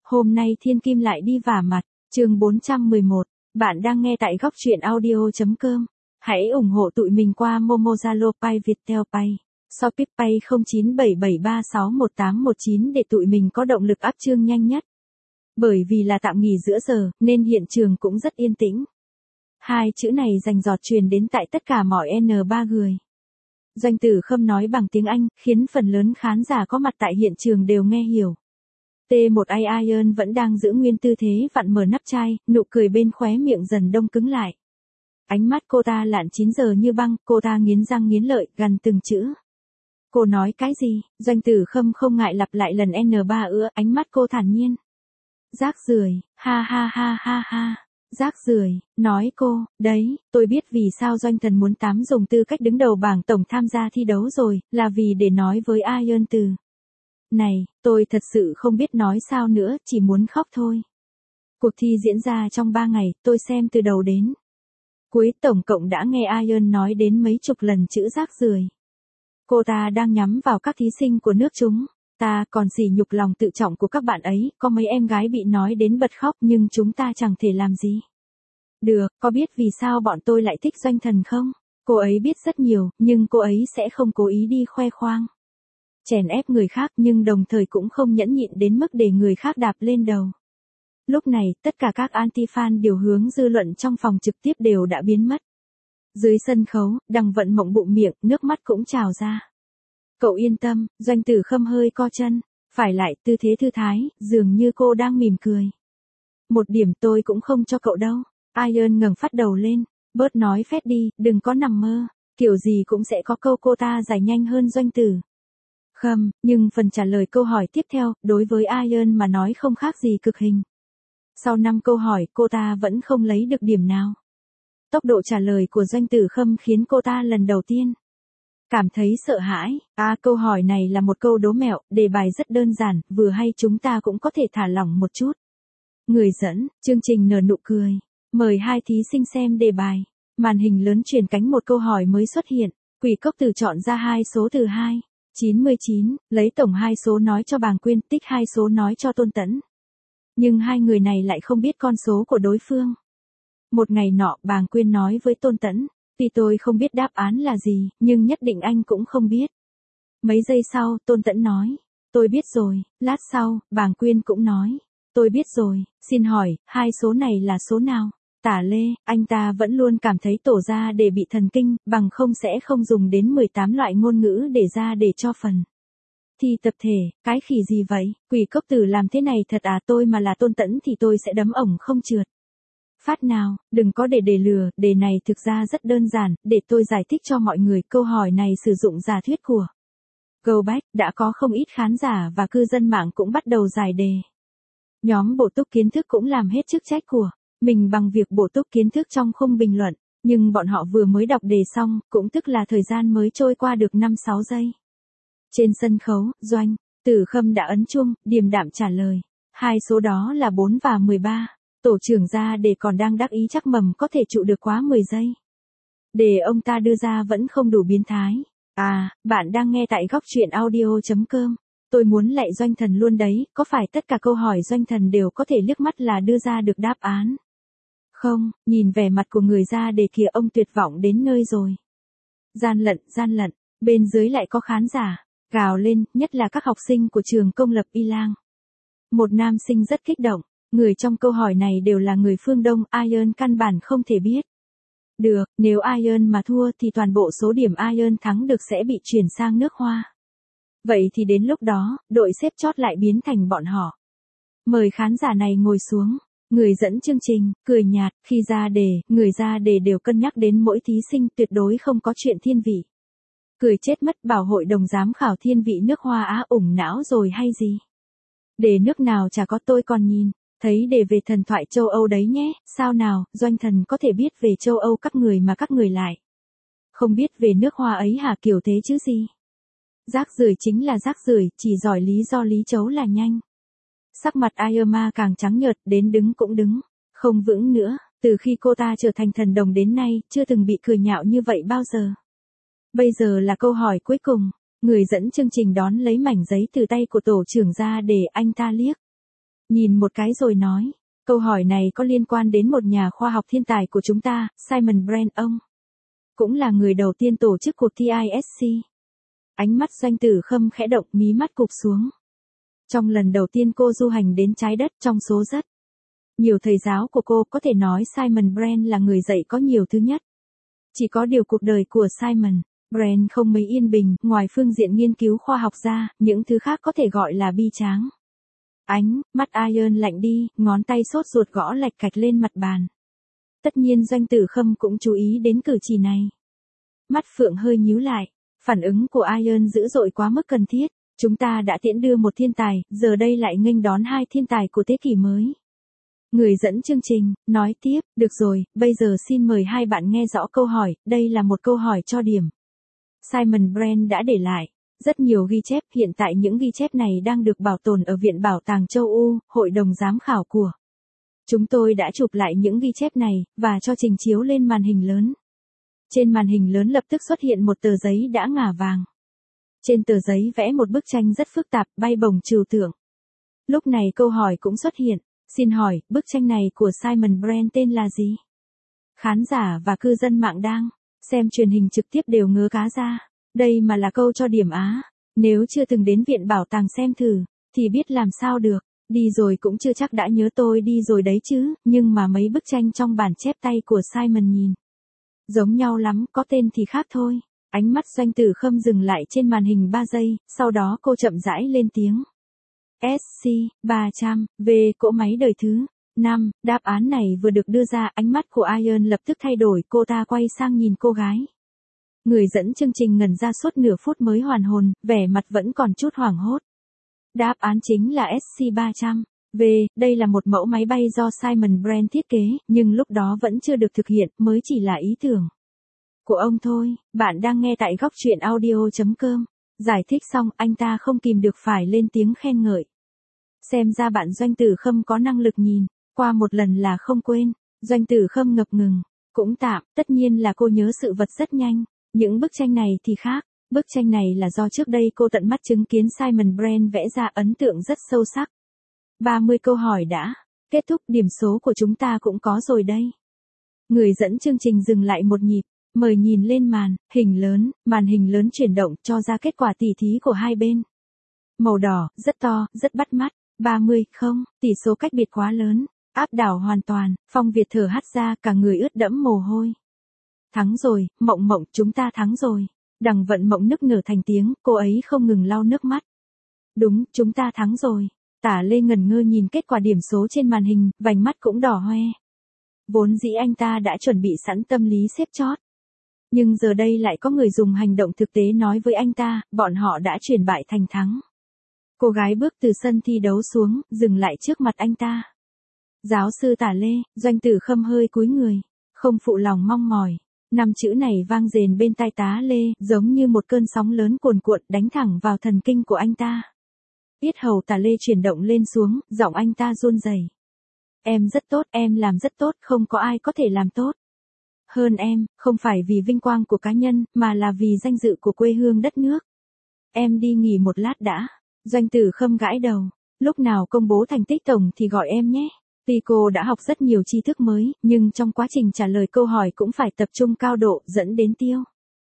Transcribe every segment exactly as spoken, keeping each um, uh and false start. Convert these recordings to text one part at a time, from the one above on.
Hôm nay Thiên Kim lại đi vả mặt, chương bốn trăm mười một, bạn đang nghe tại góc truyện audio.com. Hãy ủng hộ tụi mình qua Momo, Zalo, Pay, Viettel Pay, Shopee Pay không chín bảy bảy ba sáu một tám một chín để tụi mình có động lực up chương nhanh nhất. Bởi vì là tạm nghỉ giữa giờ, nên hiện trường cũng rất yên tĩnh. Hai chữ này rành rọt truyền đến tại tất cả mọi N ba người. Doanh Tử Khâm nói bằng tiếng Anh, khiến phần lớn khán giả có mặt tại hiện trường đều nghe hiểu. T một A Iron vẫn đang giữ nguyên tư thế vặn mở nắp chai, nụ cười bên khóe miệng dần đông cứng lại. Ánh mắt cô ta lạn chín giờ như băng, cô ta nghiến răng nghiến lợi, gằn từng chữ. Cô nói cái gì? Doanh Tử Khâm không ngại lặp lại lần N ba ứa, ánh mắt cô thản nhiên. Rác rưởi, ha ha ha ha ha. Rác rưởi, nói cô, đấy, tôi biết vì sao Doanh Thần muốn tám dùng tư cách đứng đầu bảng tổng tham gia thi đấu rồi, là vì để nói với Iron từ. Này, tôi thật sự không biết nói sao nữa, chỉ muốn khóc thôi. Cuộc thi diễn ra trong ba ngày, tôi xem từ đầu đến cuối tổng cộng đã nghe Iron nói đến mấy chục lần chữ rác rưởi. Cô ta đang nhắm vào các thí sinh của nước chúng. Ta còn sỉ nhục lòng tự trọng của các bạn ấy, có mấy em gái bị nói đến bật khóc nhưng chúng ta chẳng thể làm gì. Được, có biết vì sao bọn tôi lại thích Doanh Thần không? Cô ấy biết rất nhiều, nhưng cô ấy sẽ không cố ý đi khoe khoang, chèn ép người khác nhưng đồng thời cũng không nhẫn nhịn đến mức để người khác đạp lên đầu. Lúc này, tất cả các anti-fan điều hướng dư luận trong phòng trực tiếp đều đã biến mất. Dưới sân khấu, Đằng Vận Mộng bụng miệng, nước mắt cũng trào ra. Cậu yên tâm, Doanh Tử Khâm hơi co chân, phải lại tư thế thư thái, dường như cô đang mỉm cười. Một điểm tôi cũng không cho cậu đâu. Iron ngẩng phát đầu lên, bớt nói phét đi, đừng có nằm mơ, kiểu gì cũng sẽ có câu cô ta giải nhanh hơn Doanh Tử Khâm, nhưng phần trả lời câu hỏi tiếp theo, đối với Iron mà nói không khác gì cực hình. Sau năm câu hỏi, cô ta vẫn không lấy được điểm nào. Tốc độ trả lời của Doanh Tử Khâm khiến cô ta lần đầu tiên cảm thấy sợ hãi. À, câu hỏi này là một câu đố mẹo, đề bài rất đơn giản, vừa hay chúng ta cũng có thể thả lỏng một chút. Người dẫn, chương trình nở nụ cười. Mời hai thí sinh xem đề bài. Màn hình lớn truyền cánh một câu hỏi mới xuất hiện. Quỷ Cốc Tử chọn ra hai số từ hai, chín mươi chín, lấy tổng hai số nói cho Bàng Quyên, tích hai số nói cho Tôn Tẫn. Nhưng hai người này lại không biết con số của đối phương. Một ngày nọ, Bàng Quyên nói với Tôn Tẫn. Tuy tôi không biết đáp án là gì, nhưng nhất định anh cũng không biết. Mấy giây sau, Tôn Tẫn nói. Tôi biết rồi. Lát sau, Bàng Quyên cũng nói. Tôi biết rồi, xin hỏi, hai số này là số nào? Tả Lê, anh ta vẫn luôn cảm thấy tổ ra để bị thần kinh, bằng không sẽ không dùng đến mười tám loại ngôn ngữ để ra để cho phần thi tập thể, cái khỉ gì vậy? Quỷ Cốc Tử làm thế này thật à? Tôi mà là Tôn Tẫn thì tôi sẽ đấm ổng không trượt. Phát nào, đừng có để để lừa, đề này thực ra rất đơn giản, để tôi giải thích cho mọi người, câu hỏi này sử dụng giả thuyết của Go Back, đã có không ít khán giả và cư dân mạng cũng bắt đầu giải đề. Nhóm bổ túc kiến thức cũng làm hết chức trách của mình bằng việc bổ túc kiến thức trong khung bình luận, nhưng bọn họ vừa mới đọc đề xong, cũng tức là thời gian mới trôi qua được năm sáu giây. Trên sân khấu, Doanh Tử Khâm đã ấn chuông, điềm đạm trả lời. Hai số đó là bốn và mười ba. Tổ trưởng ra đề còn đang đắc ý chắc mầm có thể trụ được quá mười giây. Đề ông ta đưa ra vẫn không đủ biến thái. À, bạn đang nghe tại góc truyện audio.com. Tôi muốn lạy Doanh Thần luôn đấy, có phải tất cả câu hỏi Doanh Thần đều có thể liếc mắt là đưa ra được đáp án? Không, nhìn vẻ mặt của người ra đề kìa, ông tuyệt vọng đến nơi rồi. Gian lận, gian lận, bên dưới lại có khán giả gào lên, nhất là các học sinh của trường công lập Y Lang. Một nam sinh rất kích động. Người trong câu hỏi này đều là người phương Đông, Iron căn bản không thể biết được, nếu Iron mà thua thì toàn bộ số điểm Iron thắng được sẽ bị chuyển sang nước Hoa. Vậy thì đến lúc đó, đội xếp chót lại biến thành bọn họ. Mời khán giả này ngồi xuống. Người dẫn chương trình, cười nhạt, khi ra đề, người ra đề đều cân nhắc đến mỗi thí sinh, tuyệt đối không có chuyện thiên vị. Cười chết mất, bảo hội đồng giám khảo thiên vị nước Hoa á ủng não rồi hay gì? Đề nước nào chả có, tôi còn nhìn thấy đề về thần thoại châu Âu đấy nhé, sao nào, Doanh Thần có thể biết về châu Âu các người mà các người lại không biết về nước Hoa ấy hả, kiểu thế chứ gì? Rác rưởi chính là rác rưởi, chỉ giỏi lý do lý chấu là nhanh. Sắc mặt Irma càng trắng nhợt, đến đứng cũng đứng không vững nữa, từ khi cô ta trở thành thần đồng đến nay, chưa từng bị cười nhạo như vậy bao giờ. Bây giờ là câu hỏi cuối cùng, người dẫn chương trình đón lấy mảnh giấy từ tay của tổ trưởng ra để anh ta liếc nhìn một cái rồi nói, câu hỏi này có liên quan đến một nhà khoa học thiên tài của chúng ta, Simon Brand ông. Cũng là người đầu tiên tổ chức cuộc thi i ét xê. Ánh mắt Doanh Tử Khâm khẽ động, mí mắt cụp xuống. Trong lần đầu tiên cô du hành đến trái đất trong số rất nhiều thầy giáo của cô, có thể nói Simon Brand là người dạy có nhiều thứ nhất. Chỉ có điều cuộc đời của Simon Brand không mấy yên bình, ngoài phương diện nghiên cứu khoa học ra, những thứ khác có thể gọi là bi tráng. Ánh mắt Iron lạnh đi, ngón tay sốt ruột gõ lạch cạch lên mặt bàn. Tất nhiên Doanh Tử Khâm cũng chú ý đến cử chỉ này. Mắt Phượng hơi nhíu lại, phản ứng của Iron dữ dội quá mức cần thiết. Chúng ta đã tiễn đưa một thiên tài, giờ đây lại nghênh đón hai thiên tài của thế kỷ mới. Người dẫn chương trình, nói tiếp, được rồi, bây giờ xin mời hai bạn nghe rõ câu hỏi, đây là một câu hỏi cho điểm. Simon Brand đã để lại rất nhiều ghi chép, hiện tại những ghi chép này đang được bảo tồn ở Viện Bảo tàng châu Âu, hội đồng giám khảo của chúng tôi đã chụp lại những ghi chép này, và cho trình chiếu lên màn hình lớn. Trên màn hình lớn lập tức xuất hiện một tờ giấy đã ngả vàng. Trên tờ giấy vẽ một bức tranh rất phức tạp, bay bổng trừu tượng. Lúc này câu hỏi cũng xuất hiện, xin hỏi, bức tranh này của Simon Brand tên là gì? Khán giả và cư dân mạng đang xem truyền hình trực tiếp đều ngớ cá ra. Đây mà là câu cho điểm Á. Nếu chưa từng đến Viện Bảo tàng xem thử, thì biết làm sao được. Đi rồi cũng chưa chắc đã nhớ tôi đi rồi đấy chứ, nhưng mà mấy bức tranh trong bản chép tay của Simon nhìn giống nhau lắm, có tên thì khác thôi. Ánh mắt Doanh Tử Khâm dừng lại trên màn hình ba giây, sau đó cô chậm rãi lên tiếng. ét xê ba trăm, V, cỗ máy đời thứ năm, đáp án này vừa được đưa ra, ánh mắt của Iron lập tức thay đổi, cô ta quay sang nhìn cô gái. Người dẫn chương trình ngẩn ra suốt nửa phút mới hoàn hồn, vẻ mặt vẫn còn chút hoảng hốt. Đáp án chính là ét xê ba trăm, V, đây là một mẫu máy bay do Simon Brand thiết kế, nhưng lúc đó vẫn chưa được thực hiện, mới chỉ là ý tưởng của ông thôi. Bạn đang nghe tại góc truyện audio chấm com. Giải thích xong, anh ta không kìm được phải lên tiếng khen ngợi. Xem ra bạn Doanh Tử Khâm có năng lực nhìn qua một lần là không quên. Doanh Tử Khâm ngập ngừng, cũng tạm, tất nhiên là cô nhớ sự vật rất nhanh. Những bức tranh này thì khác, bức tranh này là do trước đây cô tận mắt chứng kiến Simon Brand vẽ ra, ấn tượng rất sâu sắc. ba mươi câu hỏi đã kết thúc, điểm số của chúng ta cũng có rồi đây. Người dẫn chương trình dừng lại một nhịp, mời nhìn lên màn hình lớn, màn hình lớn chuyển động cho ra kết quả tỉ thí của hai bên. Màu đỏ, rất to, rất bắt mắt, ba mươi không, tỷ số cách biệt quá lớn, áp đảo hoàn toàn, Phong Việt thở hắt ra, cả người ướt đẫm mồ hôi. Thắng rồi, Mộng Mộng, chúng ta thắng rồi. Đằng Vận Mộng nức nở thành tiếng, cô ấy không ngừng lau nước mắt. Đúng, chúng ta thắng rồi. Tả Lê ngẩn ngơ nhìn kết quả điểm số trên màn hình, vành mắt cũng đỏ hoe. Vốn dĩ anh ta đã chuẩn bị sẵn tâm lý xếp chót. Nhưng giờ đây lại có người dùng hành động thực tế nói với anh ta, bọn họ đã chuyển bại thành thắng. Cô gái bước từ sân thi đấu xuống, dừng lại trước mặt anh ta. Giáo sư Tả Lê, Doanh Tử Khâm hơi cúi người, không phụ lòng mong mỏi. Năm chữ này vang rền bên tai tá Lê, giống như một cơn sóng lớn cuồn cuộn đánh thẳng vào thần kinh của anh ta. Yết hầu Tả Lê chuyển động lên xuống, giọng anh ta run rẩy. Em rất tốt, em làm rất tốt, không có ai có thể làm tốt hơn em, không phải vì vinh quang của cá nhân, mà là vì danh dự của quê hương đất nước. Em đi nghỉ một lát đã. Doanh Tử Khâm gãi đầu. Lúc nào công bố thành tích tổng thì gọi em nhé. Tuy cô đã học rất nhiều tri thức mới, nhưng trong quá trình trả lời câu hỏi cũng phải tập trung cao độ, dẫn đến tiêu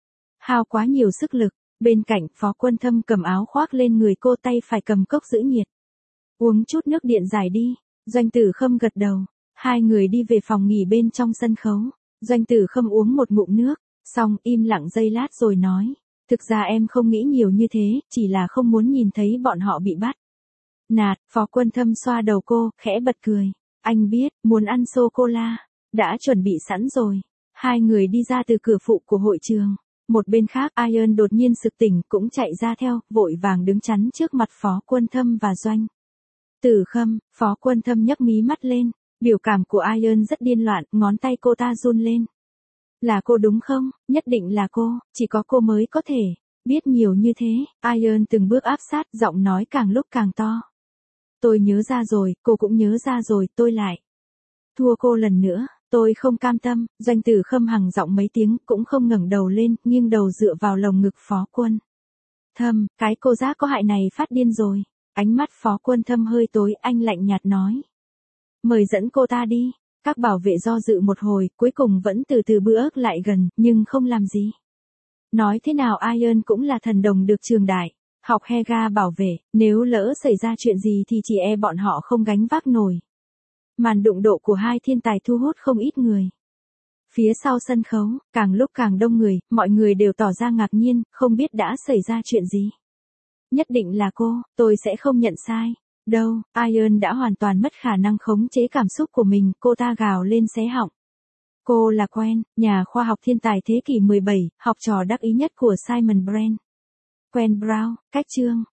hao quá nhiều sức lực. Bên cạnh, Phó Quân Thâm cầm áo khoác lên người cô, tay phải cầm cốc giữ nhiệt. Uống chút nước điện giải đi. Doanh Tử Khâm gật đầu. Hai người đi về phòng nghỉ bên trong sân khấu. Doanh Tử Khâm uống một ngụm nước, xong im lặng giây lát rồi nói. Thực ra em không nghĩ nhiều như thế, chỉ là không muốn nhìn thấy bọn họ bị bắt nạt. Phó Quân Thâm xoa đầu cô, khẽ bật cười. Anh biết, muốn ăn sô-cô-la, đã chuẩn bị sẵn rồi. Hai người đi ra từ cửa phụ của hội trường. Một bên khác, Iron đột nhiên sực tỉnh, cũng chạy ra theo, vội vàng đứng chắn trước mặt Phó Quân Thâm và Doanh Tử Khâm. Phó Quân Thâm nhấc mí mắt lên, biểu cảm của Iron rất điên loạn, ngón tay cô ta run lên. Là cô đúng không? Nhất định là cô, chỉ có cô mới có thể biết nhiều như thế. Iron từng bước áp sát, giọng nói càng lúc càng to. Tôi nhớ ra rồi, cô cũng nhớ ra rồi, tôi lại thua cô lần nữa, tôi không cam tâm. Doanh Tử Khâm hằng giọng mấy tiếng, cũng không ngẩng đầu lên, nghiêng đầu dựa vào lồng ngực Phó Quân Thâm. Cái cô giác có hại này phát điên rồi. Ánh mắt Phó Quân Thâm hơi tối, anh lạnh nhạt nói. Mời dẫn cô ta đi. Các bảo vệ do dự một hồi, cuối cùng vẫn từ từ bước lại gần, nhưng không làm gì. Nói thế nào Iron cũng là thần đồng được trường đại. Học Hega bảo vệ, nếu lỡ xảy ra chuyện gì thì chỉ e bọn họ không gánh vác nổi. Màn đụng độ của hai thiên tài thu hút không ít người. Phía sau sân khấu, càng lúc càng đông người, mọi người đều tỏ ra ngạc nhiên, không biết đã xảy ra chuyện gì. Nhất định là cô, tôi sẽ không nhận sai. Đâu, Iron đã hoàn toàn mất khả năng khống chế cảm xúc của mình, cô ta gào lên xé họng. Cô là Quen, nhà khoa học thiên tài thế kỷ mười bảy, học trò đắc ý nhất của Simon Brand. Quen Brown, cách chương.